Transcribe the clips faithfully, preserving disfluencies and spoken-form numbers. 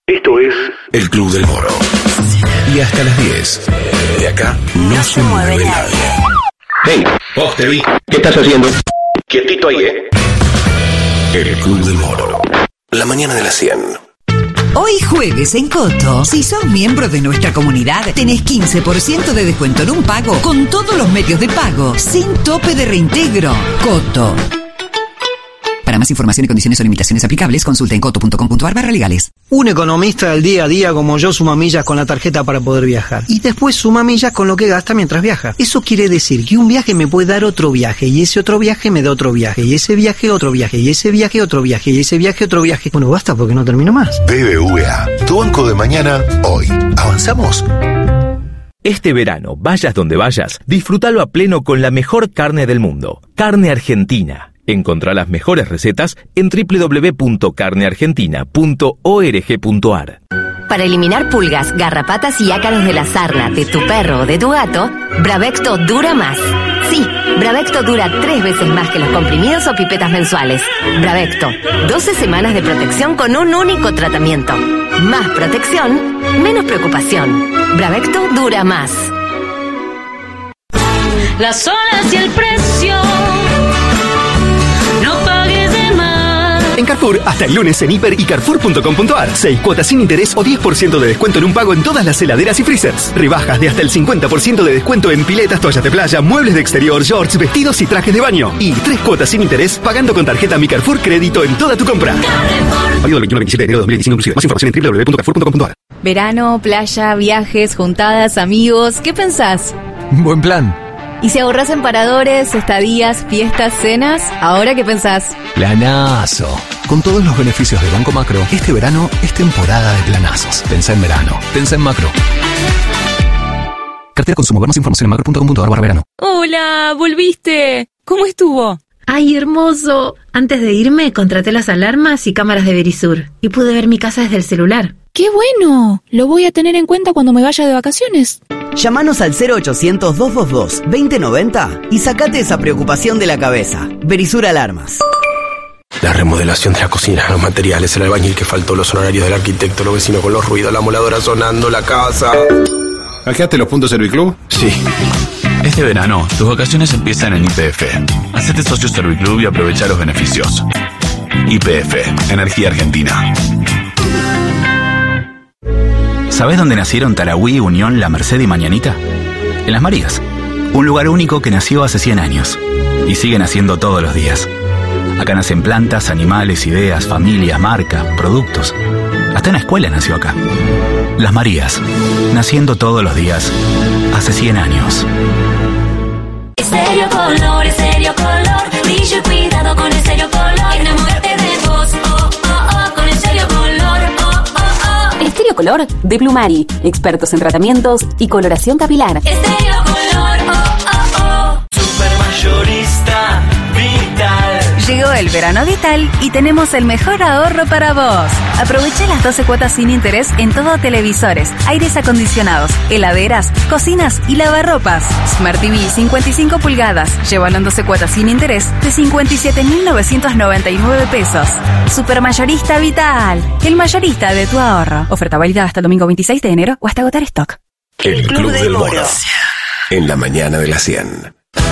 Esto es El Club del Moro. Y hasta las diez. De acá no, no se mueve nadie. Hey, vos te vi. ¿Qué estás haciendo? Quietito ahí, ¿eh? El Club del Moro. La mañana de las cien. Hoy jueves en Coto, si sos miembro de nuestra comunidad, tenés quince por ciento de descuento en un pago con todos los medios de pago, sin tope de reintegro. Coto. Para más información y condiciones o limitaciones aplicables, consulta en coto punto com punto a r barra legales. Un economista del día a día como yo suma millas con la tarjeta para poder viajar. Y después suma millas con lo que gasta mientras viaja. Eso quiere decir que un viaje me puede dar otro viaje, y ese otro viaje me da otro viaje, y ese viaje otro viaje, y ese viaje otro viaje, y ese viaje otro viaje. Bueno, basta porque no termino más. B B V A, tu banco de mañana, hoy. ¿Avanzamos? Este verano, vayas donde vayas, disfrútalo a pleno con la mejor carne del mundo. Carne Argentina. Encontrá las mejores recetas en doble u doble u doble u punto carne argentina punto org punto a r. Para eliminar pulgas, garrapatas y ácaros de la sarna de tu perro o de tu gato, Bravecto dura más. Sí, Bravecto dura tres veces más que los comprimidos o pipetas mensuales. Bravecto, doce semanas de protección con un único tratamiento. Más protección, menos preocupación. Bravecto dura más. Las horas y el precio. No pagues de más. En Carrefour, hasta el lunes en hiper y carrefour punto com punto a r. seis cuotas sin interés o diez por ciento de descuento en un pago en todas las heladeras y freezers. Rebajas de hasta el cincuenta por ciento de descuento en piletas, toallas de playa, muebles de exterior, shorts, vestidos y trajes de baño. Y tres cuotas sin interés pagando con tarjeta Mi Carrefour Crédito en toda tu compra. Válido del veintiuno al veintisiete de enero de dos mil veinticinco inclusive. Más información en doble u doble u doble u punto carrefour punto com punto a r. Verano, playa, viajes, juntadas, amigos. ¿Qué pensás? Buen plan. ¿Y si ahorras en paradores, estadías, fiestas, cenas? ¿Ahora qué pensás? Planazo. Con todos los beneficios de Banco Macro, este verano es temporada de planazos. Pensá en verano. Pensá en Macro. Cartera Consumo. Ver más información en macro punto com punto a r barra verano. Hola, volviste. ¿Cómo estuvo? ¡Ay, hermoso! Antes de irme, contraté las alarmas y cámaras de Verisur. Y pude ver mi casa desde el celular. ¡Qué bueno! Lo voy a tener en cuenta cuando me vaya de vacaciones. Llámanos al cero ochocientos, doscientos veintidós, veinte noventa y sacate esa preocupación de la cabeza. Verisur Alarmas. La remodelación de la cocina, los materiales, el albañil que faltó, los honorarios del arquitecto, los vecinos con los ruidos, la moladora sonando, la casa. ¿Hackeaste los puntos Serviclub? Sí. Este verano, tus vacaciones empiezan en Y P F. Hacete socio Serviclub y aprovecha los beneficios. Y P F, Energía Argentina. ¿Sabés dónde nacieron Tarahui, Unión, La Merced y Mañanita? En Las Marías. Un lugar único que nació hace cien años. Y sigue naciendo todos los días. Acá nacen plantas, animales, ideas, familias, marcas, productos. Hasta una escuela nació acá. Las Marías. Naciendo todos los días. Hace cien años. Estéreo Color, Estéreo Color. Brillo y cuidado con Estéreo Color. Enamórate de vos, oh, oh, oh. Con Estéreo Color, oh, oh, oh. Estéreo Color de Plumari. Expertos en tratamientos y coloración capilar. Estéreo Color, oh, oh, oh. Supermayorista Vital. Llegó el verano Vital y tenemos el mejor ahorro para vos. Aprovecha las doce cuotas sin interés en todo televisores, aires acondicionados, heladeras, cocinas y lavarropas. Smart T V cincuenta y cinco pulgadas. Llévalo en doce cuotas sin interés de cincuenta y siete mil novecientos noventa y nueve pesos. Supermayorista Vital, el mayorista de tu ahorro. Oferta válida hasta el domingo veintiséis de enero o hasta agotar stock. El, el Club, Club del Moro. En la mañana de las cien.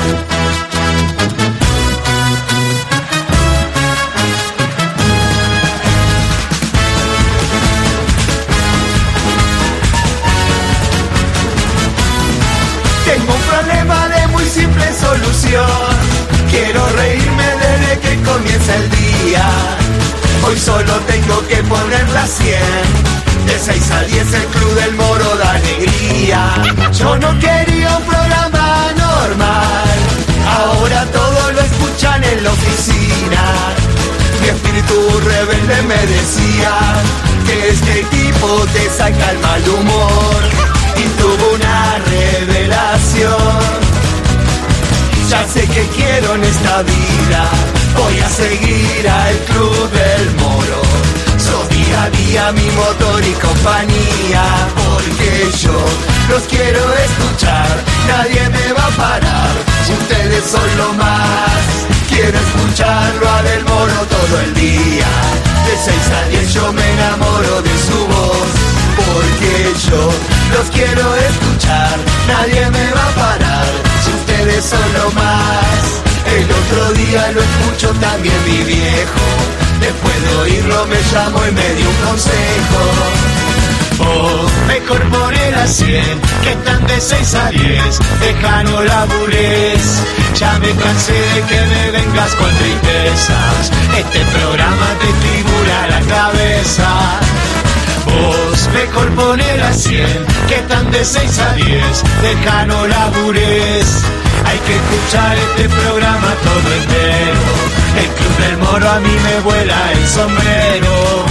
Tengo un problema de muy simple solución. Quiero reírme desde que comienza el día. Hoy solo tengo que poner las cien. De seis a diez el Club del Moro da alegría. Yo no quería un programa normal. Ahora todos lo escuchan en la oficina. Mi espíritu rebelde me decía que este tipo te saca el mal humor. Y tuvo una revelación. Ya sé que quiero en esta vida. Voy a seguir al Club del Moro. Sos día a día mi motor y compañía. Porque yo los quiero escuchar. Nadie me va a parar. Ustedes son lo más. Quiero escucharlo a Del Moro todo el día. De seis a diez yo me enamoro de su voz. nadie me va a parar, si ustedes son lo más. El otro día lo escucho también mi viejo, después de oírlo me llamó y me dio un consejo. Oh, mejor poner a cien, que están de seis a diez, deja no labures. Ya me cansé de que me vengas con tristezas, este programa te figura la cabeza. Vos, mejor poner a cien, que están de seis a diez, deja no labures. Hay que escuchar este programa todo entero, el Club del Moro a mí me vuela el sombrero.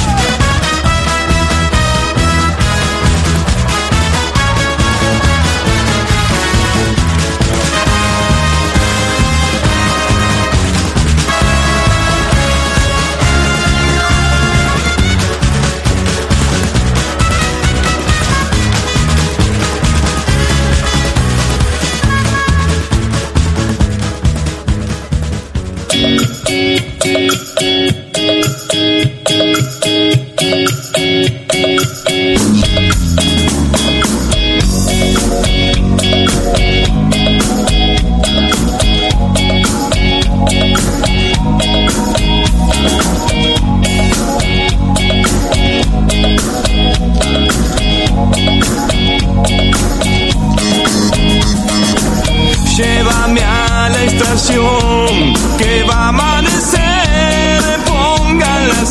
Llévame a la estación que va a amanecer, pongan la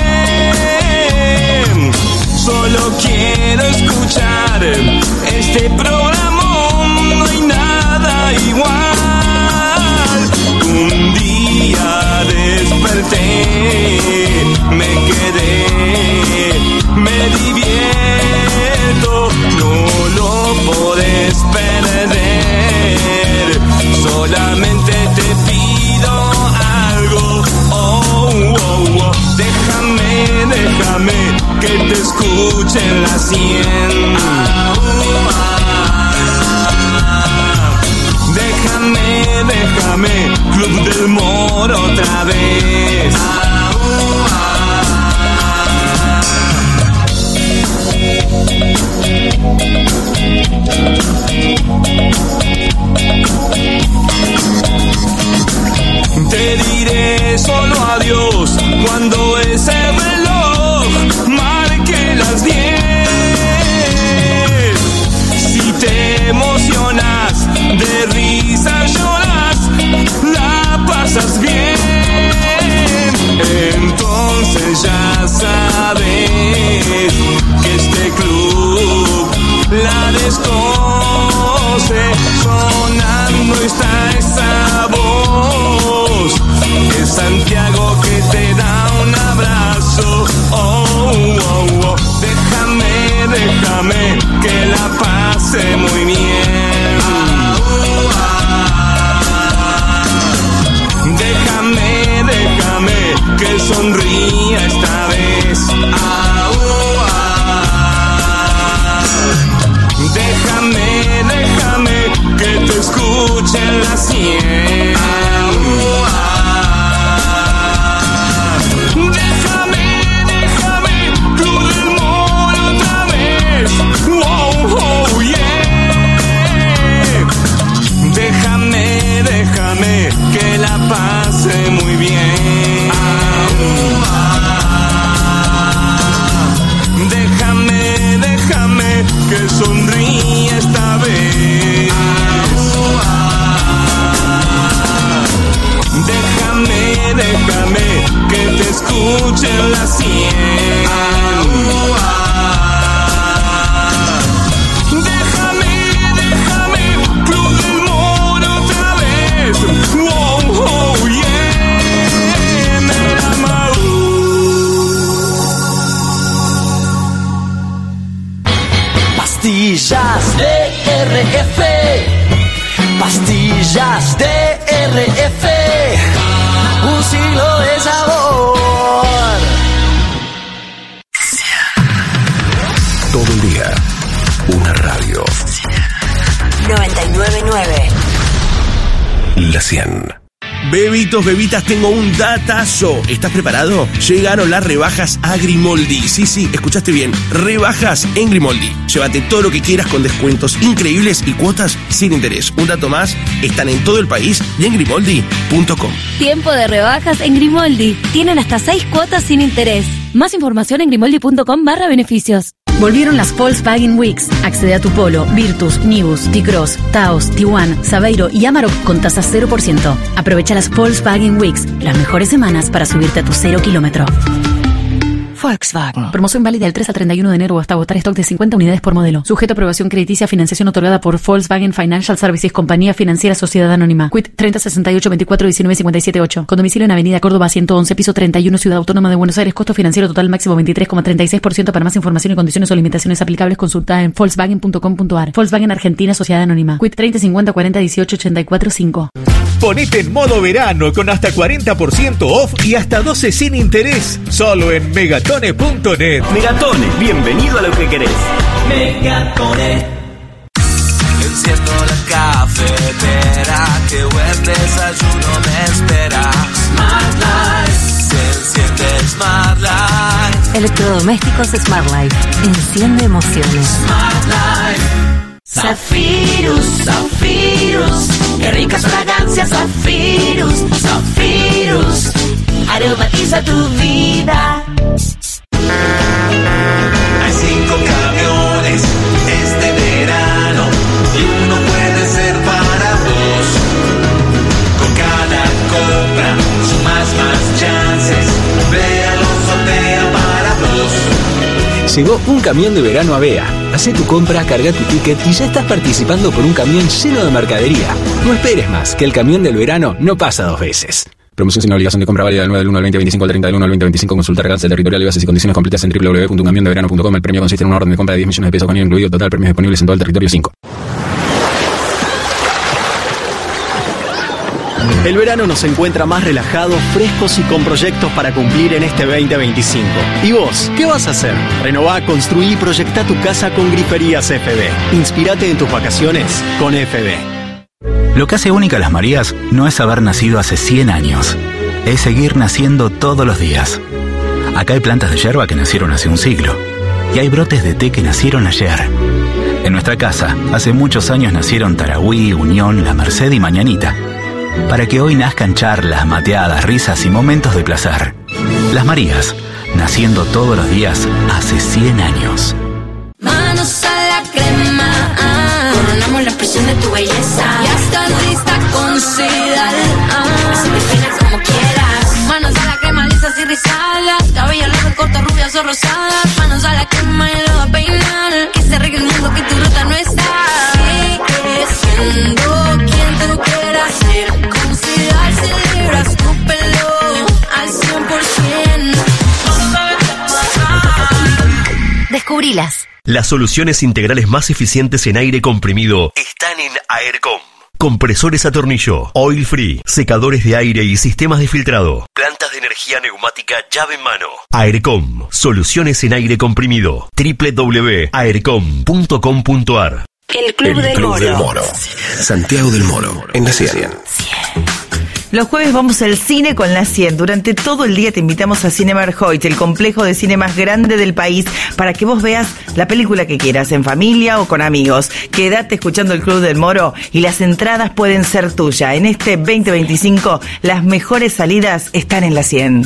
cien. Solo quiero escuchar este programón, no hay nada igual. Un día desperté, me quedé, me divierto, no lo podés perder. Solamente te pido algo, oh, oh, oh. Déjame, déjame que te escuche en la cien. Déjame, déjame, Club del Moro otra vez. Te diré solo adiós cuando ese reloj marque las diez. Si te emocionas, de risa lloras, la pasas bien. Entonces ya sabes que este club la desconoce. Sonando está esa voz, es Santiago que te da un abrazo. Oh, oh, oh. Déjame, déjame que la pase muy bien. Déjame, déjame que sonría esta vez. Déjame, déjame que te escuche en la cien. Déjame, déjame, Club del Moro otra vez. Wow, oh, yeah. Déjame, déjame que la pase muy bien. Déjame, déjame que sonríe esta vez. Déjame, déjame que te escuche en la cien. Déjame, déjame, Club del Moro otra vez. Wow, oh, yeah. Me llama. Pastillas de R F, pastillas de R F, un siglo de sabor. Todo el día, una radio. noventa y nueve punto nueve. La cien. Bebitos, bebitas, tengo un datazo. ¿Estás preparado? Llegaron las rebajas a Grimoldi. Sí, sí, escuchaste bien. Rebajas en Grimoldi. Llévate todo lo que quieras con descuentos increíbles y cuotas sin interés. Un dato más, están en todo el país y en grimoldi punto com. Tiempo de rebajas en Grimoldi. Tienen hasta seis cuotas sin interés. Más información en grimoldi punto com barra beneficios. Volvieron las Volkswagen Weeks. Accede a tu Polo, Virtus, Nibus, T-Cross, Taos, Tiguan, Saveiro y Amarok con tasa cero por ciento. Aprovecha las Volkswagen Weeks, las mejores semanas para subirte a tu cero kilómetro. Volkswagen. Promoción válida del tres al treinta y uno de enero hasta agotar stock de cincuenta unidades por modelo. Sujeto a aprobación crediticia, financiación otorgada por Volkswagen Financial Services, compañía financiera, sociedad anónima. Quit treinta sesenta y ocho veinticuatro diecinueve cincuenta y siete ocho. Con domicilio en Avenida Córdoba ciento once, piso treinta y uno, Ciudad Autónoma de Buenos Aires. Costo financiero total máximo veintitrés coma treinta y seis por ciento. Para más información y condiciones o limitaciones aplicables, consulta en volkswagen punto com punto ar. Volkswagen Argentina, sociedad anónima. Quit treinta cincuenta cuarenta dieciocho ochenta y cuatro cinco. Ponete en modo verano con hasta cuarenta por ciento off y hasta doce sin interés. Solo en megatone punto net. Megatone, bienvenido a lo que querés. Megatone. Enciendo la cafetera, que buen desayuno me espera. Smart Life. Se enciende Smart Life. Electrodomésticos Smart Life. Enciende emociones. Smart Life. Zafirus, Zafirus, qué ricas fragancias, Zafirus, Zafirus, aromatiza tu vida. Hay cinco camiones este verano y uno puede ser para dos. Con cada compra sumas más chances, véalo, sortea para dos. Llegó un camión de verano a Bea. Hacé tu compra, carga tu ticket y ya estás participando por un camión lleno de mercadería. No esperes más, que el camión del verano no pasa dos veces. Promoción sin obligación de compra válida del nueve del uno al veinte veinticinco al treinta del uno al veinte veinticinco. Consultar alcance territorial y bases y condiciones completas en doble u doble u doble u punto un camión de verano punto com. El premio consiste en una orden de compra de diez millones de pesos con I V A incluido. Total premios disponibles en todo el territorio. cinco. El verano nos encuentra más relajados, frescos y con proyectos para cumplir en este veinte veinticinco. ¿Y vos? ¿Qué vas a hacer? Renová, construí y proyectá tu casa con Griferías F B. Inspírate en tus vacaciones con F B. Lo que hace única a Las Marías no es haber nacido hace cien años, es seguir naciendo todos los días. Acá hay plantas de yerba que nacieron hace un siglo, y hay brotes de té que nacieron ayer. En nuestra casa, hace muchos años nacieron Tarahui, Unión, La Merced y Mañanita, para que hoy nazcan charlas, mateadas, risas y momentos de placer. Las Marías, naciendo todos los días hace cien años. Manos a la crema, ah, coronamos la presión de tu belleza. Ya estás lista con Sidal, ah, así te peinas como quieras. Manos a la crema, lisas y rizadas, cabello largo, corto, rubias o rosadas. Manos a la crema y lo va a peinar, que se arregle el mundo, que tu ruta no está. Sigue siendo quien tú quieras ser, con Sidal celebras tu pelo al cien por ciento. Descubrilas. Las soluciones integrales más eficientes en aire comprimido están en Aircom. Compresores a tornillo, oil free, secadores de aire y sistemas de filtrado. Plantas de energía neumática llave en mano. Aircom, soluciones en aire comprimido. doble u doble u doble u punto aircom punto com punto ar. El Club, El del, Club Moro. del Moro. Santiago del Moro, en la cien. Los jueves vamos al cine con la cien. Durante todo el día te invitamos a Cinemark Hoyt, el complejo de cine más grande del país, para que vos veas la película que quieras, en familia o con amigos. Quédate escuchando el Club del Moro y las entradas pueden ser tuyas. En este veinte veinticinco, las mejores salidas están en la cien.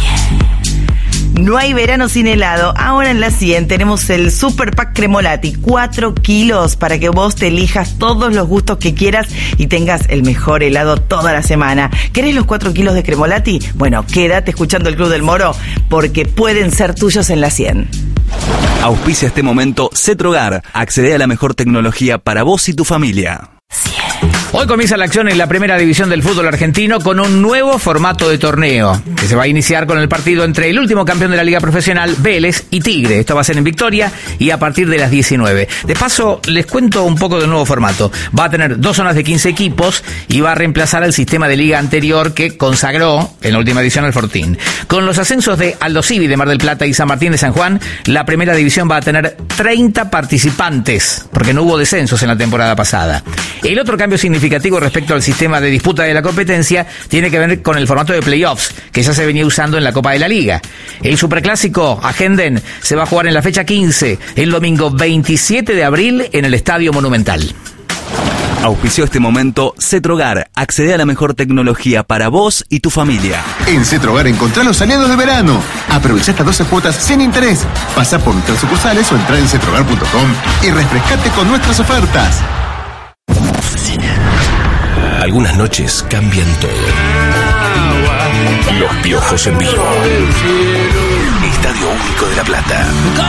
No hay verano sin helado. Ahora en la cien tenemos el Super Pack Cremolati, cuatro kilos para que vos te elijas todos los gustos que quieras y tengas el mejor helado toda la semana. ¿Querés los cuatro kilos de Cremolati? Bueno, quédate escuchando el Club del Moro porque pueden ser tuyos en la cien. Auspicia este momento Cetrogar. Accede a la mejor tecnología para vos y tu familia. Hoy comienza la acción en la primera división del fútbol argentino con un nuevo formato de torneo que se va a iniciar con el partido entre el último campeón de la Liga Profesional, Vélez, y Tigre. Esto va a ser en Victoria y a partir de las diecinueve. De paso, les cuento un poco del nuevo formato. Va a tener dos zonas de quince equipos y va a reemplazar al sistema de liga anterior que consagró en la última edición al Fortín. Con los ascensos de Aldo Civi de Mar del Plata y San Martín de San Juan, la primera división va a tener treinta participantes, porque no hubo descensos en la temporada pasada. El otro cambio significativo significativo respecto al sistema de disputa de la competencia tiene que ver con el formato de playoffs, que ya se venía usando en la Copa de la Liga. El Superclásico Agenden se va a jugar en la fecha quince, el domingo veintisiete de abril, en el Estadio Monumental. Auspició este momento Cetrogar. Accede a la mejor tecnología para vos y tu familia. En Cetrogar encontrá los aliados de verano. Aprovecha hasta doce cuotas sin interés. Pasa por nuestras sucursales o entra en cetrogar punto com y refrescate con nuestras ofertas. Algunas noches cambian todo. Los Piojos en vivo. Estadio Único de La Plata.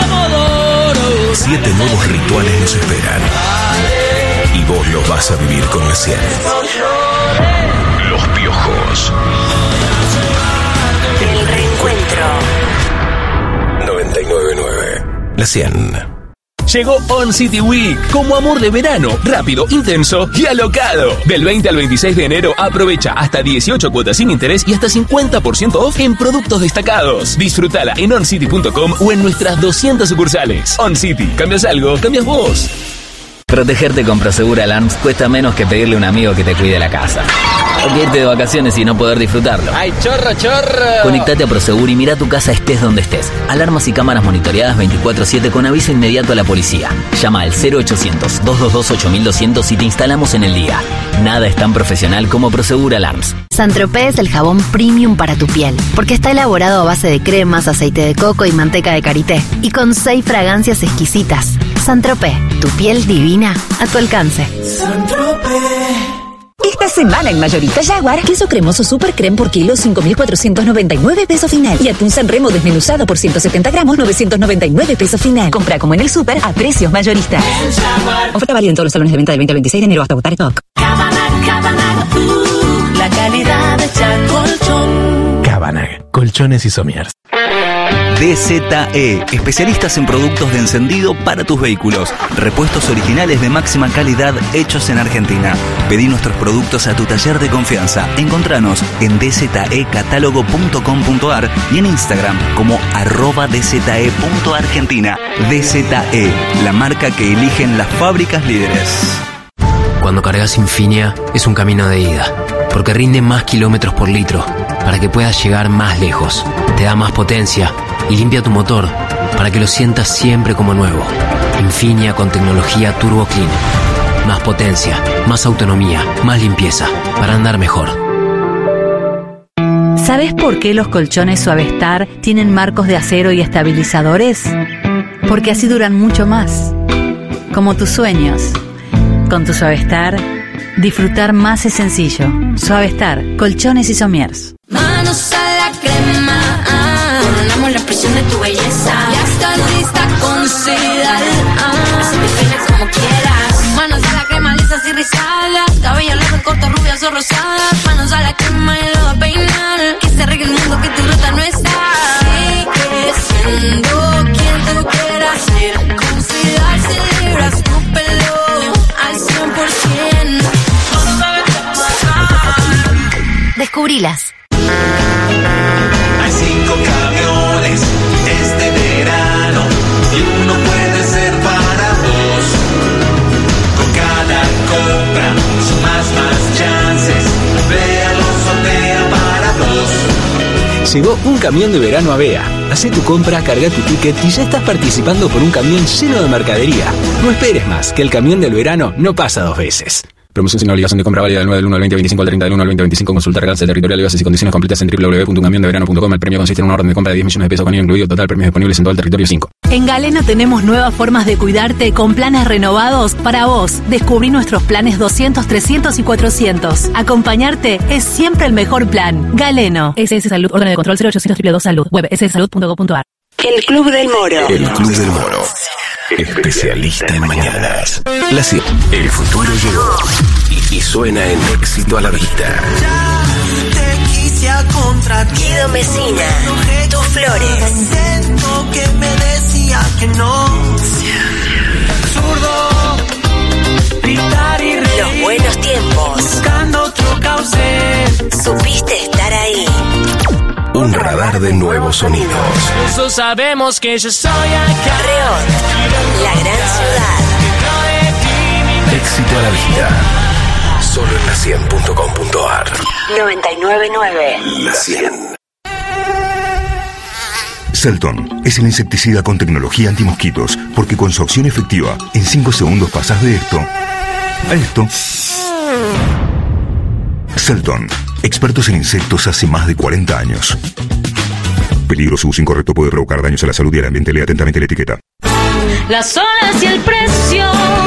Siete nuevos rituales nos esperan. Y vos los vas a vivir con la cien. Los Piojos. El reencuentro. noventa y nueve punto nueve. La cien. Llegó On City Week, como amor de verano, rápido, intenso y alocado. Del veinte al veintiséis de enero aprovecha hasta dieciocho cuotas sin interés y hasta cincuenta por ciento off en productos destacados. Disfrutala en on city punto com o en nuestras doscientas sucursales. On City, ¿cambias algo? ¿Cambias vos? Protegerte con Prosegur Alarms cuesta menos que pedirle a un amigo que te cuide la casa. O que irte de vacaciones y no poder disfrutarlo. ¡Ay, chorro, chorro! Conectate a Prosegur y mira tu casa estés donde estés. Alarmas y cámaras monitoreadas veinticuatro siete con aviso inmediato a la policía. Llama al cero ochocientos, dos dos dos, ocho mil doscientos y te instalamos en el día. Nada es tan profesional como Prosegur Alarms. Saint-Tropez es el jabón premium para tu piel, porque está elaborado a base de cremas, aceite de coco y manteca de karité. Y con seis fragancias exquisitas. Saint-Tropez, tu piel divina a tu alcance. Esta semana en Mayorista Jaguar, queso cremoso Super Creme por kilo, cinco mil cuatrocientos noventa y nueve pesos final. Y atún San Remo desmenuzado por ciento setenta gramos, novecientos noventa y nueve pesos final. Compra como en el Super a precios mayoristas. Oferta válida en todos los salones de venta del veinte al veintiséis de enero hasta agotar stock. La calidad de Chacolchón. Cabanag, colchones y somiers. D Z E, especialistas en productos de encendido para tus vehículos. Repuestos originales de máxima calidad hechos en Argentina. Pedí nuestros productos a tu taller de confianza. Encontranos en d z e catálogo punto com punto a r y en Instagram como arroba d z e punto argentina. D Z E, la marca que eligen las fábricas líderes. Cuando cargas Infinia es un camino de ida, porque rinde más kilómetros por litro, para que puedas llegar más lejos. Te da más potencia y limpia tu motor, para que lo sientas siempre como nuevo. Infinia con tecnología Turbo Clean. Más potencia, más autonomía, más limpieza, para andar mejor. ¿Sabes por qué los colchones Suavestar tienen marcos de acero y estabilizadores? Porque así duran mucho más. Como tus sueños. Con tu Suavestar, disfrutar más es sencillo. Suavestar, colchones y somiers. Manos a la crema, ah, coronamos la presión de tu belleza. Ya estás lista con Sidal, ah, así te peinas como quieras. Manos a la crema, lisas y rizadas. Cabello largo, corto, rubias o rosadas. Manos a la crema y lo va a peinar. Que se arregle el mundo, que tu ruta no está. Sigue siendo quien tú quieras ser. Con Sidal celebras tu pelo al cien por ciento. Descubrilas. Hay cinco camiones este verano y uno puede ser para dos. Con cada compra sumas más chances. Véalo, sortea para dos. Llegó un camión de verano a Bea. Hacé tu compra, carga tu ticket y ya estás participando por un camión lleno de mercadería. No esperes más, que el camión del verano no pasa dos veces. Promoción sin obligación de compra válida del nueve del uno al veinte veinticinco al treinta del uno al veinte veinticinco. Consulta alcance territorial y bases y condiciones completas en doble u doble u doble u punto un camión de verano punto com. El premio consiste en una orden de compra de diez millones de pesos con I V A incluido. Total premios disponibles en todo el territorio cinco. En Galeno tenemos nuevas formas de cuidarte con planes renovados para vos. Descubrí nuestros planes doscientos, trescientos y cuatrocientos. Acompañarte es siempre el mejor plan. Galeno. S S Salud. Orden de control cero ochocientos dos dos dos Salud. Web s s salud punto com punto a r. El Club del Moro. El Club del Moro. Especialista en mañanas. La cien. El futuro llegó. Y, y suena en éxito a la vista. Te quise a contra ti. Guido Mesina. Tus flores. Siento que me decía que no. Zurdo. Gritar y reír. Los buenos tiempos. Buscando otro cauce. Supiste estar ahí. Un radar de nuevos sonidos. Incluso sabemos que yo soy acá. Reón, la gran ciudad. Éxito a la vista. Solo en la cien punto com punto a r. noventa y nueve punto nueve. La cien. Selton es el insecticida con tecnología antimosquitos, porque con su acción efectiva, en cinco segundos pasas de esto a esto. Selton, expertos en insectos hace más de cuarenta años. Peligro, su uso incorrecto puede provocar daños a la salud y al ambiente. Lea atentamente la etiqueta. Las olas y el precio.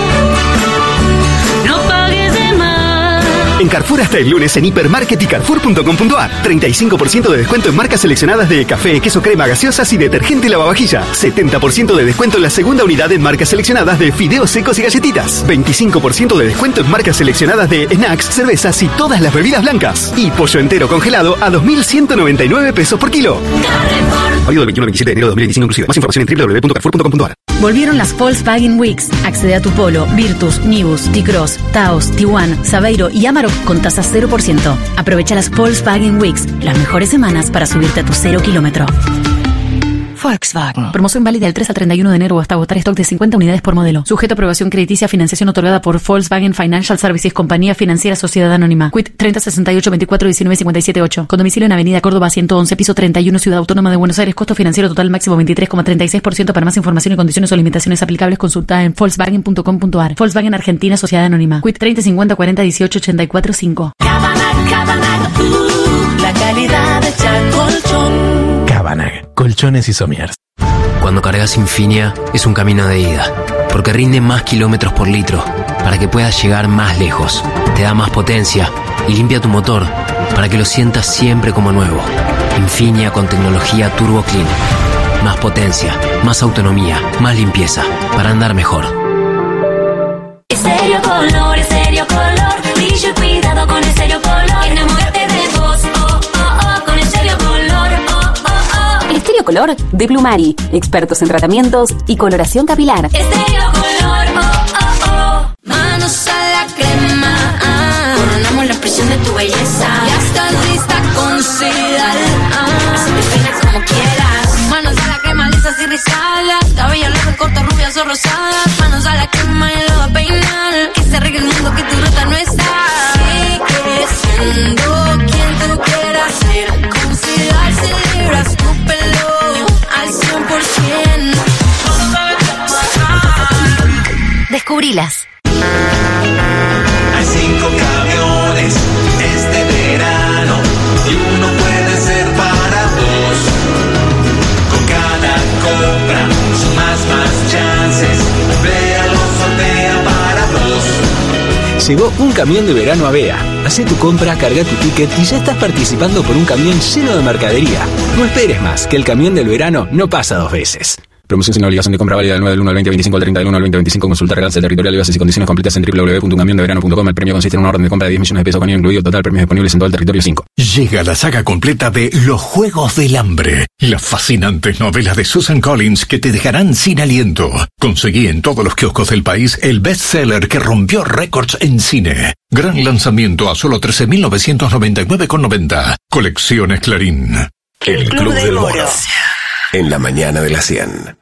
No pagues de más. En Carrefour hasta el lunes en hipermarket y carrefour punto com punto a r. treinta y cinco por ciento de descuento en marcas seleccionadas de café, queso, crema, gaseosas y detergente y lavavajilla. setenta por ciento de descuento en la segunda unidad en marcas seleccionadas de fideos secos y galletitas. veinticinco por ciento de descuento en marcas seleccionadas de snacks, cervezas y todas las bebidas blancas. Y pollo entero congelado a dos mil ciento noventa y nueve pesos por kilo. Válido del veintiuno al veintisiete de enero de dos mil veinticinco inclusive. Más información en doble u doble u doble u punto carrefour punto com punto a r. Volvieron las Volkswagen Weeks. Accede a tu Polo, Virtus, Nibus, T-Cross, Taos, Tiguan, Saveiro y Amarok con tasa cero por ciento. Aprovecha las Volkswagen Weeks, las mejores semanas para subirte a tu cero kilómetro. Volkswagen. Promoción válida del tres al treinta y uno de enero o hasta agotar stock de cincuenta unidades por modelo. Sujeto a aprobación crediticia, financiación otorgada por Volkswagen Financial Services, compañía financiera sociedad anónima. Quit treinta sesenta y ocho veinticuatro diecinueve cincuenta y siete ocho. Con domicilio en Avenida Córdoba ciento once, piso treinta y uno, Ciudad Autónoma de Buenos Aires. Costo financiero total máximo veintitrés coma treinta y seis por ciento. Para más información y condiciones o limitaciones aplicables, consulta en volkswagen punto com punto a r. Volkswagen Argentina, sociedad anónima. Quit treinta cincuenta cuarenta dieciocho ochenta y cuatro cinco. Cabanag, Cabanag, uh, la calidad de Chacolchón. Cabanag, colchones y somiers. Cuando cargas Infinia es un camino de ida, porque rinde más kilómetros por litro, para que puedas llegar más lejos. Te da más potencia y limpia tu motor, para que lo sientas siempre como nuevo. Infinia con tecnología Turbo Clean. Más potencia, más autonomía, más limpieza, para andar mejor. Estéreo Color, Estéreo Color, brillo y cuidado con Estéreo Color. Enamórate de vos, oh, oh, oh, con Estéreo Color, oh, oh, oh. Estéreo Color de Plumari. Expertos en tratamientos y coloración capilar. Estéreo Color, oh, oh, oh. Manos a la crema, ah. Coronamos la presión de tu belleza. Ya estás lista con Sidal, ah. Así te peinas como quieras. Manos a la crema, lisas y rizadas. Cabello largo, corto, rubias o rosadas. Manos a la crema y lo va a peinar. Que se arregle el mundo, que tu ruta no está. Sigue siendo quien tú quieras ser. Con Sidal celebras tu pelo al cien por ciento. Descubrilas. Hay cinco camiones este verano y uno puede ser para dos. Con cada compra sumas más chances. Véalo, sortea para dos. Llegó un camión de verano a Bea. Hacé tu compra, carga tu ticket y ya estás participando por un camión lleno de mercadería. No esperes más, que el camión del verano no pasa dos veces. Promoción sin obligación de compra válida del nueve del uno al veinte veinticinco al treinta del uno al veinte veinticinco. Consultar alcance territorial y bases y condiciones completas en doble u doble u doble u punto un camión de verano punto com. El premio consiste en una orden de compra de diez millones de pesos con I V A incluido. Total premios disponibles en todo el territorio cinco. Llega la saga completa de Los Juegos del Hambre. Las fascinantes novelas de Susan Collins que te dejarán sin aliento. Conseguí en todos los kioscos del país el bestseller que rompió récords en cine. Gran lanzamiento a solo trece mil novecientos noventa y nueve con noventa. Colecciones Clarín. El Club del Moro. En la mañana de la cien.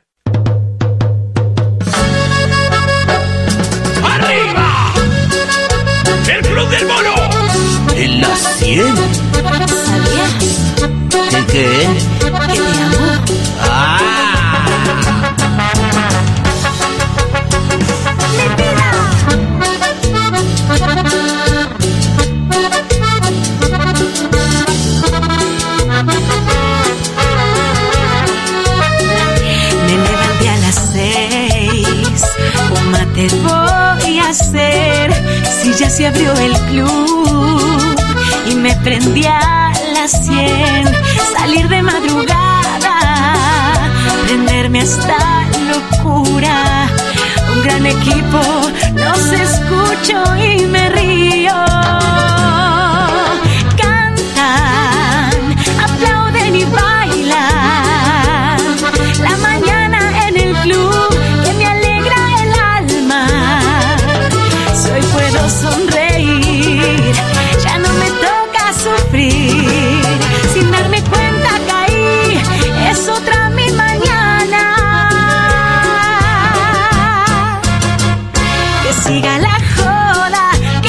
¡Arriba! ¡El Club del Moro! En la cien. ¿Sabías? ¿Qué qué? Que te amo. ¡Ah! Me levanté a las seis. Un mate voy a hacer. Si ya se abrió el club y me prendí a las cien. Salir de madrugada, prenderme hasta locura. Un gran equipo, los escucho y me río. Cantan, aplauden y bailan. La mañana en el club que me alegra el alma. Soy puedo sonreír, ya no me toca sufrir. Sin darme cuenta caí, es otra mi mañana. Que siga la joda,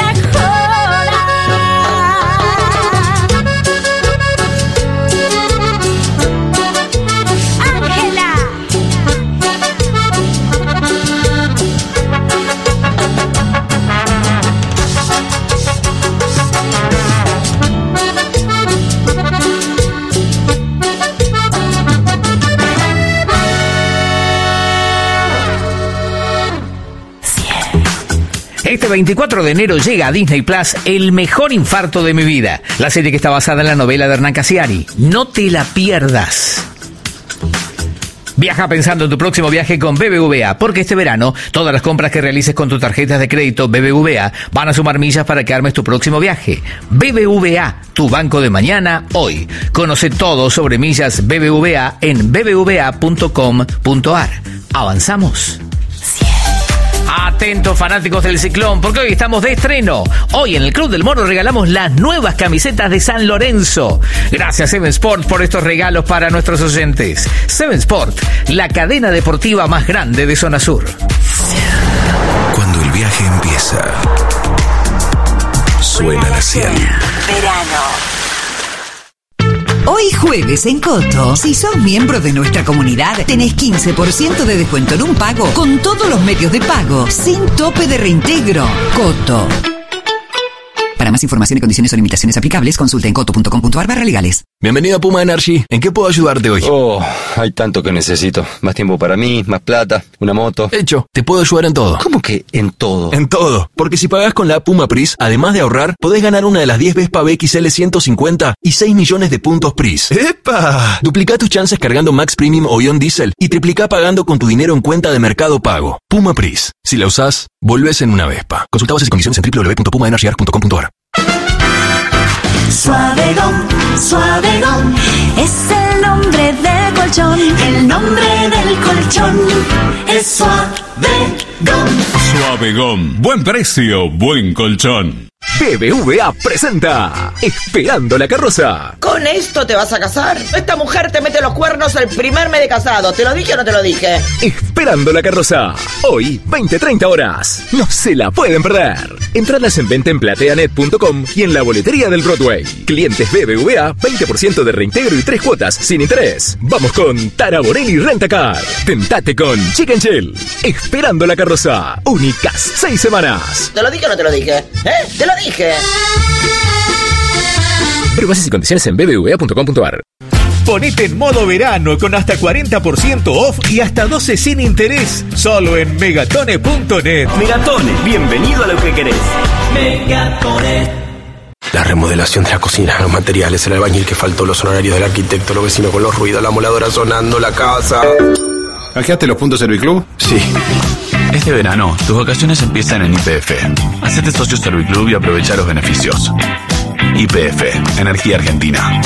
Este veinticuatro de enero llega a Disney Plus El mejor infarto de mi vida, la serie que está basada en la novela de Hernán Casiari. No te la pierdas. Viaja pensando en tu próximo viaje con B B V A, porque este verano todas las compras que realices con tus tarjetas de crédito B B V A van a sumar millas para que armes tu próximo viaje. B B V A, tu banco de mañana, hoy. Conoce todo sobre millas B B V A en b b v a punto com punto a r. ¿Avanzamos? Atentos fanáticos del Ciclón, porque hoy estamos de estreno. Hoy en el Club del Moro regalamos las nuevas camisetas de San Lorenzo. Gracias Seven Sport por estos regalos para nuestros oyentes. Seven Sport, la cadena deportiva más grande de Zona Sur. Cuando el viaje empieza, suena la cien. Verano. Hoy jueves en Coto, si sos miembro de nuestra comunidad, tenés quince por ciento de descuento en un pago con todos los medios de pago, sin tope de reintegro. Coto. Para más información y condiciones o limitaciones aplicables, consulta en coto punto com punto a r barra legales. Bienvenido a Puma Energy. ¿En qué puedo ayudarte hoy? Oh, hay tanto que necesito. Más tiempo para mí, más plata, una moto. Hecho, te puedo ayudar en todo. ¿Cómo que en todo? En todo. Porque si pagás con la Puma Pris, además de ahorrar, podés ganar una de las diez Vespa B X L ciento cincuenta y seis millones de puntos Pris. ¡Epa! Duplica tus chances cargando Max Premium o Ion Diesel y triplica pagando con tu dinero en cuenta de Mercado Pago. Puma Pris. Si la usás, volvés en una Vespa. Consulta bases y condiciones en w w w punto puma energy punto com punto a r. Suavegon, Suavegon, es el nombre del colchón, el nombre del colchón es Suavegon. Suavegon, buen precio, buen colchón. B B V A presenta Esperando la carroza. ¿Con esto te vas a casar? Esta mujer te mete los cuernos el primer mes de casado. ¿Te lo dije o no te lo dije? Esperando la carroza. Hoy, veinte treinta horas. No se la pueden perder. Entradas en venta en plateanet punto com y en la boletería del Broadway. Clientes B B V A, veinte por ciento de reintegro y tres cuotas sin interés. Vamos con Tara Borelli Rentacar. Tentate con Chicken Chill. Esperando la carroza. Únicas seis semanas. ¿Te lo dije o no te lo dije? ¿Eh? ¿Te lo dije? Pero bases y condiciones en b b v a punto com punto a r. Ponete en modo verano con hasta cuarenta por ciento off y hasta doce sin interés. Solo en megatone punto net. Megatone, bienvenido a lo que querés. Megatone. La remodelación de la cocina, los materiales, el albañil que faltó, los honorarios del arquitecto, los vecinos con los ruidos, la moladora sonando, la casa. ¿Canjeaste los puntos Serviclub? Sí. Este verano, tus vacaciones empiezan en Y P F. Hacete socio Serviclub y aprovecha los beneficios. Y P F, Energía Argentina.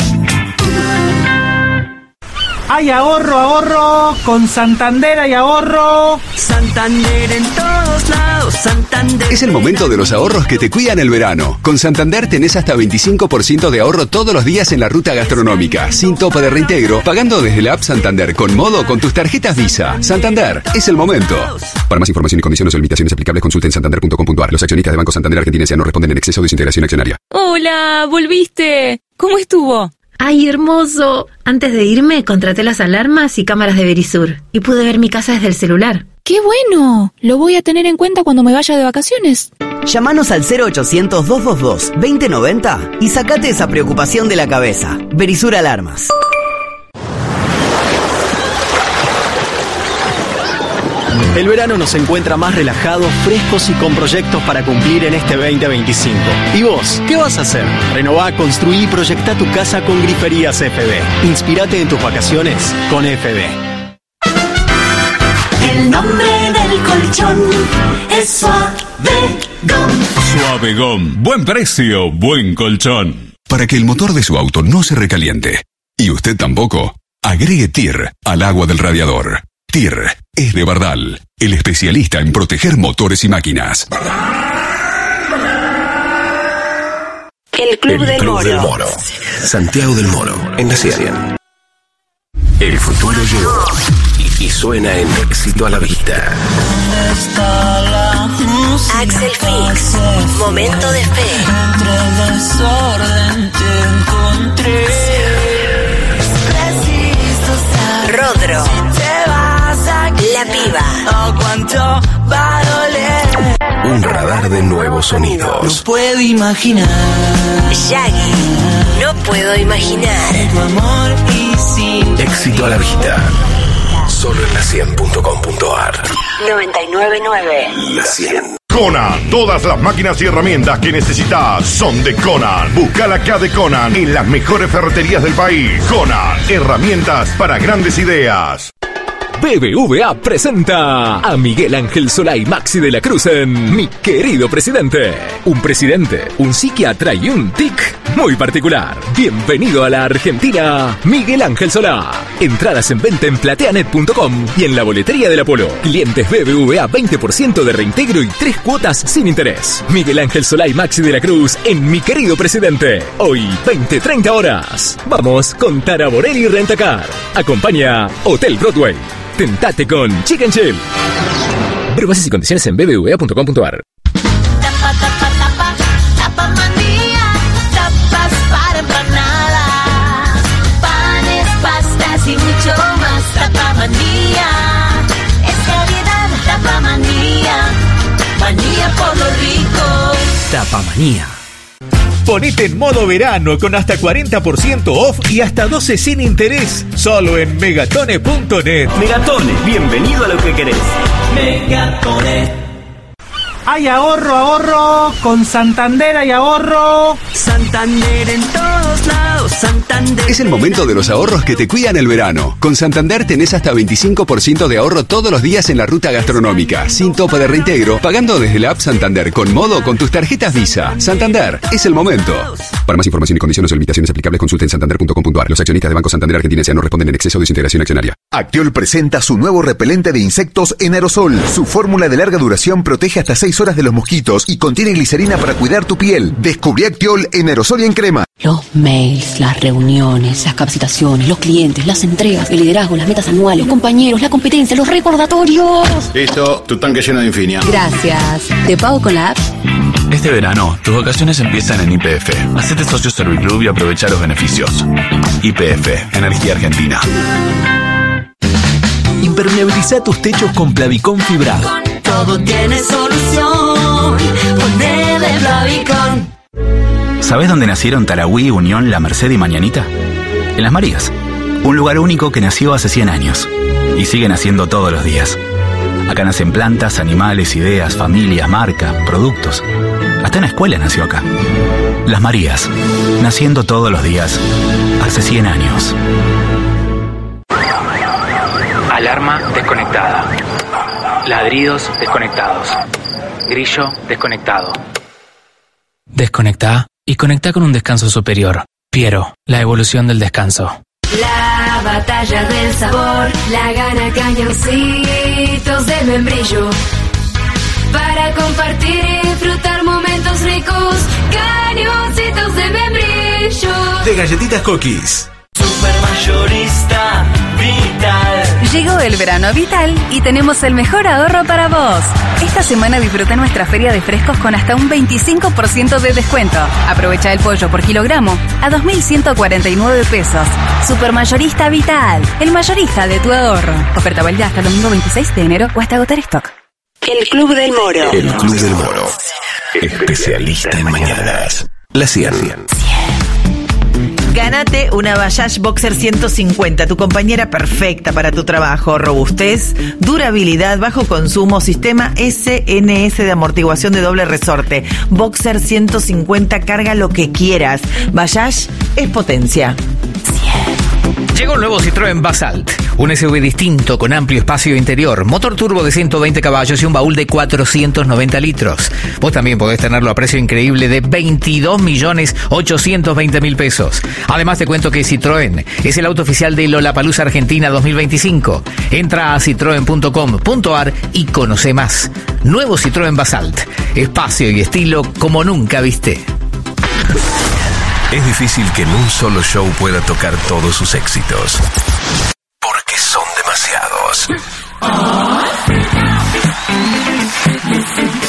Hay ahorro, ahorro, con Santander hay ahorro. Santander en todos lados, Santander. Es el momento de los ahorros que te cuidan el verano. Con Santander tenés hasta veinticinco por ciento de ahorro todos los días en la ruta gastronómica, sin tope de reintegro, pagando desde la app Santander con modo con tus tarjetas Visa. Santander, es el momento. Para más información y condiciones o limitaciones aplicables, consulta en santander punto com punto a r. Los accionistas de Banco Santander Argentina S A no responden en exceso de desintegración accionaria. Hola, volviste. ¿Cómo estuvo? ¡Ay, hermoso! Antes de irme, contraté las alarmas y cámaras de Verisur y pude ver mi casa desde el celular. ¡Qué bueno! Lo voy a tener en cuenta cuando me vaya de vacaciones. Llámanos al cero ochocientos, doscientos veintidós, veinte noventa y sacate esa preocupación de la cabeza. Verisur Alarmas. El verano nos encuentra más relajados, frescos y con proyectos para cumplir en este veinte veinticinco. ¿Y vos? ¿Qué vas a hacer? Renová, construí y proyectá tu casa con Griferías F B. Inspirate en tus vacaciones con F B. El nombre del colchón es Suavegon. Suavegon, buen precio, buen colchón. Para que el motor de su auto no se recaliente, y usted tampoco, agregue T I R al agua del radiador. T I R es de Bardal, el especialista en proteger motores y máquinas. El Club, el del, Club Moro. del Moro. Santiago del Moro, en la cien. El futuro llegó y, y suena en Éxito a la Vista. ¿Dónde está la Axel Fix, momento de fe. Entre el desorden te encontré. Rodro, La Piba, oh, cuánto va a doler. Un radar de nuevos sonidos. No puedo imaginar. Shaggy, no puedo imaginar. Tu amor y sin Éxito a la vista. Solo en la cien punto com punto a r. noventa y nueve punto nueve. La cien. Conan, todas las máquinas y herramientas que necesitas son de Conan. Buscala acá de Conan en las mejores ferreterías del país. Conan, herramientas para grandes ideas. B B V A presenta a Miguel Ángel Solá y Maxi de la Cruz en Mi Querido Presidente. Un presidente, un psiquiatra y un tic muy particular. Bienvenido a la Argentina, Miguel Ángel Solá. Entradas en venta en plateanet punto com y en la boletería del Apolo. Clientes B B V A veinte por ciento de reintegro y tres cuotas sin interés. Miguel Ángel Solá y Maxi de la Cruz en Mi Querido Presidente. Hoy, veinte treinta horas. Vamos con Tara Borelli Rentacar. Acompaña Hotel Broadway. Tentate con Chicken Chill. Ver bases y condiciones en b b v a punto com punto a r. Tapa, tapa, tapa, tapa manía, tapas para empanadas, panes, pastas y mucho más. Tapa manía, es calidad. Tapa manía, manía por lo rico. Tapamanía. Ponete en modo verano con hasta cuarenta por ciento off y hasta doce sin interés. Solo en megatone punto net. Megatone, bienvenido a lo que querés. Megatone. Hay ahorro, ahorro, con Santander hay ahorro. Santander en todos lados, Santander. Es el momento de los ahorros que te cuidan el verano. Con Santander tenés hasta veinticinco por ciento de ahorro todos los días en la ruta gastronómica, sin tope de reintegro, pagando desde la app Santander con modo con tus tarjetas Visa. Santander, es el momento. Para más información y condiciones o limitaciones aplicables, consulte en santander punto com punto a r. Los accionistas de Banco Santander Argentina S A no responden en exceso de desintegración accionaria. Actiol presenta su nuevo repelente de insectos en aerosol. Su fórmula de larga duración protege hasta seis horas de los mosquitos y contiene glicerina para cuidar tu piel. Descubrí Actiol en aerosol y en crema. Los mails, las reuniones, las capacitaciones, los clientes, las entregas, el liderazgo, las metas anuales, los compañeros, la competencia, los recordatorios. Listo, tu tanque lleno de Infinia. Gracias. ¿Te pago con la app? Este verano, tus vacaciones empiezan en Y P F. Hacete socio Serviclub y aprovecha los beneficios. Y P F, Energía Argentina. Impermeabiliza tus techos con Plavicón fibrado. Todo tiene solución. Ponele Plavicón. ¿Sabés dónde nacieron Tarahui, Unión, La Merced y Mañanita? En Las Marías. Un lugar único que nació hace cien años. Y sigue naciendo todos los días. Acá nacen plantas, animales, ideas, familias, marcas, productos. Hasta una escuela nació acá. Las Marías. Naciendo todos los días. Hace cien años. Alarma desconectada. Ladridos desconectados. Grillo desconectado. Desconecta y conecta con un descanso superior. Piero, la evolución del descanso. La batalla del sabor la gana Cañoncitos de Membrillo. Para compartir y disfrutar momentos ricos, Cañoncitos de Membrillo. De galletitas Cookies. Supermayorista Vital. Llegó el verano a Vital y tenemos el mejor ahorro para vos. Esta semana disfruta nuestra feria de frescos con hasta un veinticinco por ciento de descuento. Aprovecha el pollo por kilogramo a dos mil ciento cuarenta y nueve pesos. Supermayorista Vital, el mayorista de tu ahorro. Oferta válida hasta el domingo veintiséis de enero o hasta agotar stock. El Club del Moro. El Club del Moro. Especialista en mañanas. La cien. Gánate una Bayash Boxer ciento cincuenta, tu compañera perfecta para tu trabajo. Robustez, durabilidad, bajo consumo, sistema S N S de amortiguación de doble resorte. Boxer ciento cincuenta, carga lo que quieras. Bayash es potencia. Llegó el nuevo Citroën Basalt, un S U V distinto con amplio espacio interior, motor turbo de ciento veinte caballos y un baúl de cuatrocientos noventa litros. Vos también podés tenerlo a precio increíble de veintidós millones ochocientos veinte mil pesos. Además te cuento que Citroën es el auto oficial de Lollapalooza Argentina dos mil veinticinco. Entra a citroen punto com punto a r y conoce más. Nuevo Citroën Basalt, espacio y estilo como nunca viste. Es difícil que en un solo show pueda tocar todos sus éxitos. Porque son demasiados.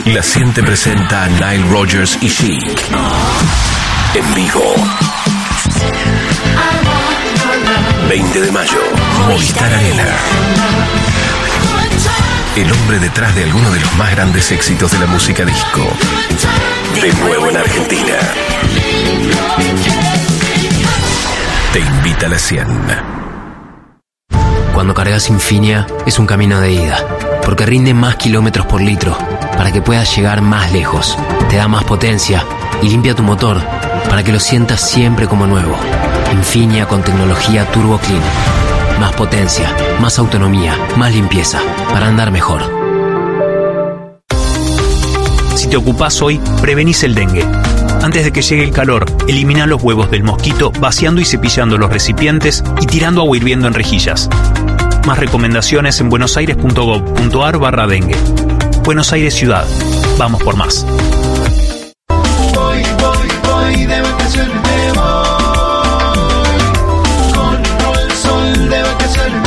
La cien te presenta a Nile Rodgers y Chic en vivo. veinte de mayo, Movistar Arena. El hombre detrás de alguno de los más grandes éxitos de la música disco. De nuevo en Argentina. Te invita a la cien. Cuando cargas Infinia es un camino de ida, porque rinde más kilómetros por litro, para que puedas llegar más lejos. Te da más potencia y limpia tu motor, para que lo sientas siempre como nuevo. Infinia con tecnología Turbo Clean. Más potencia, más autonomía, más limpieza, para andar mejor. Si te ocupás hoy, prevenís el dengue. Antes de que llegue el calor, elimina los huevos del mosquito vaciando y cepillando los recipientes y tirando agua hirviendo en rejillas. Más recomendaciones en buenosaires.gov.ar barra dengue. Buenos Aires Ciudad. Vamos por más. Voy, voy, voy de vacaciones me voy. Con Roll Sol de vacaciones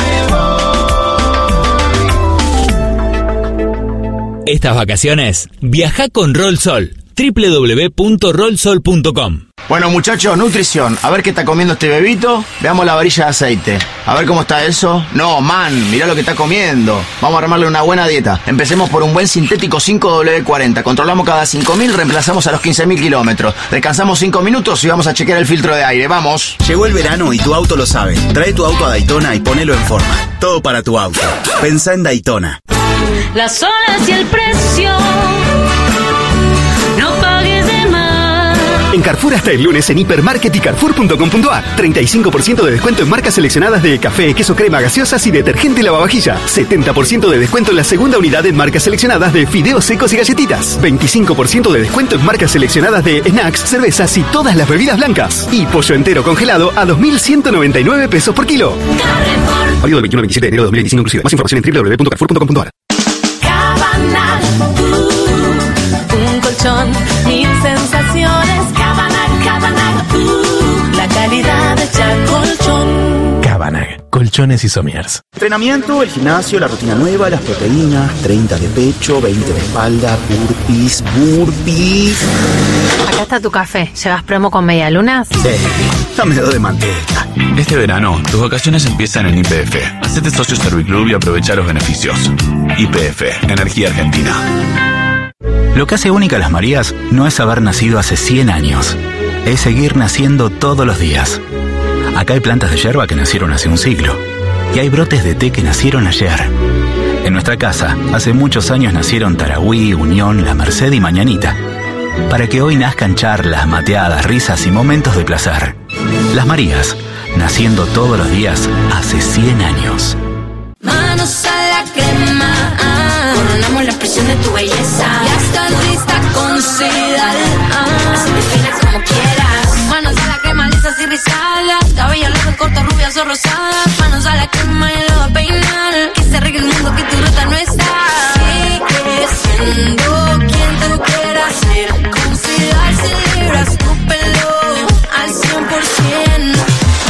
me voy. Estas vacaciones, viaja con Roll Sol. doble u doble u doble u punto roll sol punto com. Bueno, muchachos, nutrición. A ver qué está comiendo este bebito. Veamos la varilla de aceite. A ver cómo está eso. No, man, mirá lo que está comiendo. Vamos a armarle una buena dieta. Empecemos por un buen sintético cinco W cuarenta. Controlamos cada cinco mil, reemplazamos a los quince mil kilómetros. Descansamos cinco minutos y vamos a chequear el filtro de aire. Vamos. Llegó el verano y tu auto lo sabe. Trae tu auto a Daytona y ponelo en forma. Todo para tu auto. Pensá en Daytona. Las horas y el precio. No pagues de más. En Carrefour hasta el lunes en Hipermarket y Carrefour punto com punto a r. treinta y cinco por ciento de descuento en marcas seleccionadas de café, queso crema, gaseosas y detergente lavavajilla. setenta por ciento de descuento en la segunda unidad en marcas seleccionadas de fideos secos y galletitas. veinticinco por ciento de descuento en marcas seleccionadas de snacks, cervezas y todas las bebidas blancas. Y pollo entero congelado a dos mil ciento noventa y nueve pesos por kilo. Carrefour. Válido del veintiuno al veintisiete de enero de dos mil veinticinco inclusive. Más información en doble u doble u doble u punto carrefour punto com punto a r. Cabana, uh, un colchón, mil sensaciones. Cabana, Cabana, uh, la calidad de colchón. Cabana, colchones y somiers. Entrenamiento, el gimnasio, la rutina nueva, las proteínas, treinta de pecho, veinte de espalda, burpees, burpees. Acá está tu café. ¿Llevas promo con medialunas? Sí, dame dos de manteca. Este verano, tus vacaciones empiezan en Y P F. Hacete socio Serviclub y aprovecha los beneficios. Y P F, Energía Argentina. Lo que hace única a las Marías no es haber nacido hace cien años. Es seguir naciendo todos los días. Acá hay plantas de yerba que nacieron hace un siglo. Y hay brotes de té que nacieron ayer. En nuestra casa, hace muchos años nacieron Tarahui, Unión, La Merced y Mañanita. Para que hoy nazcan charlas, mateadas, risas y momentos de placer. Las Marías, naciendo todos los días hace cien años. Manos a la crema, ah, coronamos la presión de tu belleza. Ya estás lista con Sidal, ah, así te fina como quieras. Manos a la crema, lisas y rizadas. Cabello largo, corto, rubias o rosadas. Manos a la crema y lo va a peinar. Que se arregle el mundo, que tu ruta no está. Sigue siendo quien tú quieras ser. Con Sidal celebras tu pelo al cien por ciento.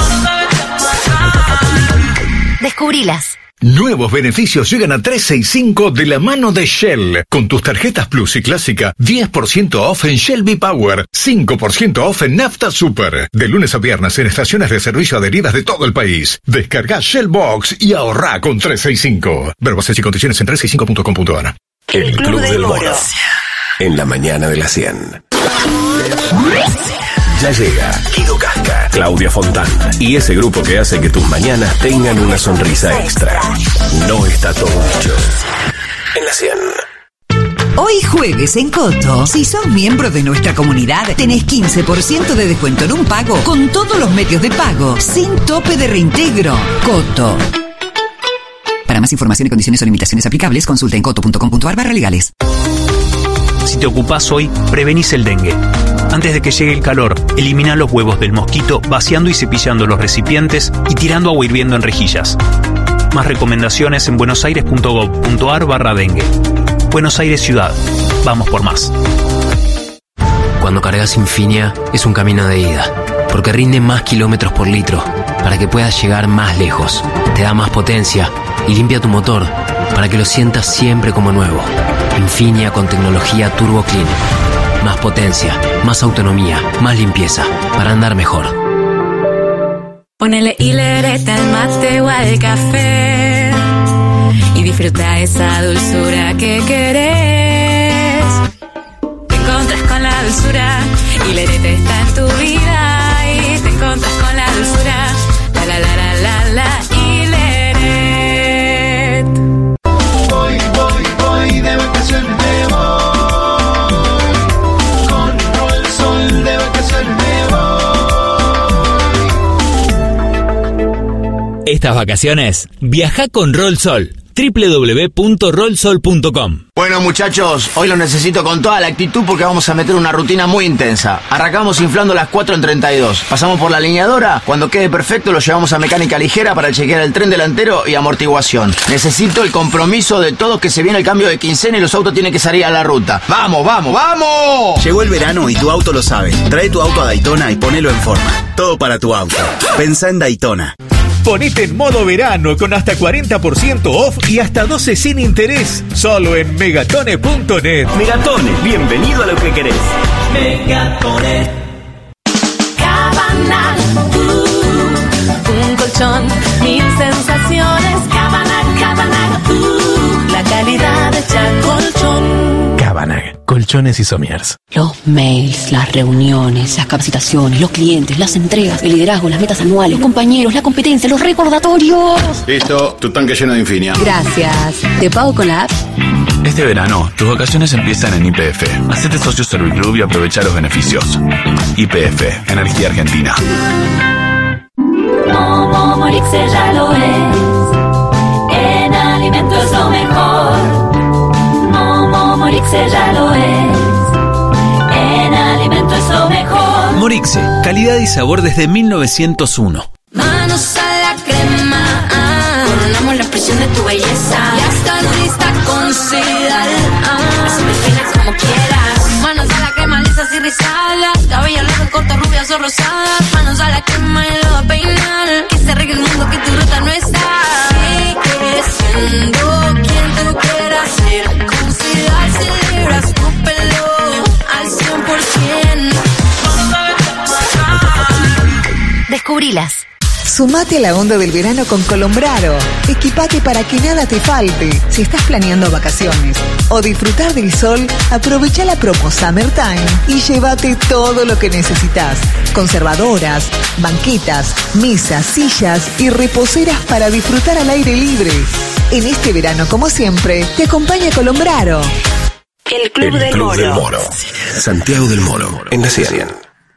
Descubrilas. Nuevos beneficios llegan a trescientos sesenta y cinco de la mano de Shell. Con tus tarjetas Plus y Clásica, diez por ciento off en Shell V-Power, cinco por ciento off en Nafta Super. De lunes a viernes en estaciones de servicio adheridas de todo el país. Descarga Shell Box y ahorra con trescientos sesenta y cinco. Ver bases y condiciones en trescientos sesenta y cinco punto com punto a r. El Club del Moro. En la mañana de la cien. Ya llega Guido Casca, Claudia Fontán y ese grupo que hace que tus mañanas tengan una sonrisa extra. No está todo dicho. En la cien. Hoy jueves en Coto, si sos miembro de nuestra comunidad, tenés quince por ciento de descuento en un pago con todos los medios de pago, sin tope de reintegro. Coto. Para más información y condiciones o limitaciones aplicables, consulta en coto punto com punto a r barra legales. Si te ocupás hoy, prevenís el dengue. Antes de que llegue el calor, elimina los huevos del mosquito vaciando y cepillando los recipientes y tirando agua hirviendo en rejillas. Más recomendaciones en buenosaires.gov.ar barra dengue. Buenos Aires Ciudad. Vamos por más. Cuando cargas Infinia es un camino de ida, porque rinde más kilómetros por litro, para que puedas llegar más lejos. Te da más potencia y limpia tu motor, para que lo sientas siempre como nuevo. Infinia con tecnología Turbo Clean. Más potencia, más autonomía, más limpieza, para andar mejor. Ponele hilereta al mate o al café y disfruta esa dulzura que querés. Te encontras con la dulzura, hilereta está en tu vida y te encontras con la dulzura. La la la la la la Hileret. Voy, voy, voy de vacaciones me voy. Con Roll Sol de vacaciones me voy. Estas vacaciones, viaja con Roll Sol. doble u doble u doble u punto roll sol punto com. Bueno, muchachos, hoy los necesito con toda la actitud porque vamos a meter una rutina muy intensa. Arrancamos inflando las cuatro en treinta y dos. Pasamos por la alineadora. Cuando quede perfecto lo llevamos a mecánica ligera para chequear el tren delantero y amortiguación. Necesito el compromiso de todos que se viene el cambio de quincena y los autos tienen que salir a la ruta. ¡Vamos, vamos, vamos! Llegó el verano y tu auto lo sabe. Trae tu auto a Daytona y ponelo en forma. Todo para tu auto. Pensá en Daytona. Ponete en modo verano con hasta cuarenta por ciento off y hasta doce sin interés. Solo en megatone punto net. Megatone, bienvenido a lo que querés. Megatone. Cabanal, uh, un colchón, mil sensaciones. Cabanal, Cabanal, uh, la calidad hecha colchón. Cabanag, colchones y somiers. Los mails, las reuniones, las capacitaciones, los clientes, las entregas, el liderazgo, las metas anuales, los compañeros, la competencia, los recordatorios. Listo, tu tanque lleno de Infinia. Gracias. ¿Te pago con la app? Este verano, tus vacaciones empiezan en Y P F. Hacete socio Serviclub y aprovecha los beneficios. Y P F, Energía Argentina. Momo Morixe ya lo es. En alimentos lo mejor. Momo Morixe ya lo es. En alimentos lo mejor. Morixe, calidad y sabor desde mil novecientos uno. Manos a la crema, ah, coronamos la presión de tu belleza. Ya estás lista con Sidal, ah, así me fina como quieras. Manos a la crema, lisas y rizadas, cabello largo, corto, rubias o rosadas. Manos a la crema y lo va a peinar, que se arregle el mundo, que tu ruta no está. Sigue siendo quien tú quieras ser, con Sidal celebras tu pelo al cien por ciento. Descubrilas. Sumate a la onda del verano con Colombraro. Equipate para que nada te falte. Si estás planeando vacaciones o disfrutar del sol, aprovecha la promo Summertime y llévate todo lo que necesitas. Conservadoras, banquetas, mesas, sillas y reposeras para disfrutar al aire libre. En este verano, como siempre, te acompaña Colombraro. El Club, El del, Club Moro. del Moro. Santiago del Moro, en la cien.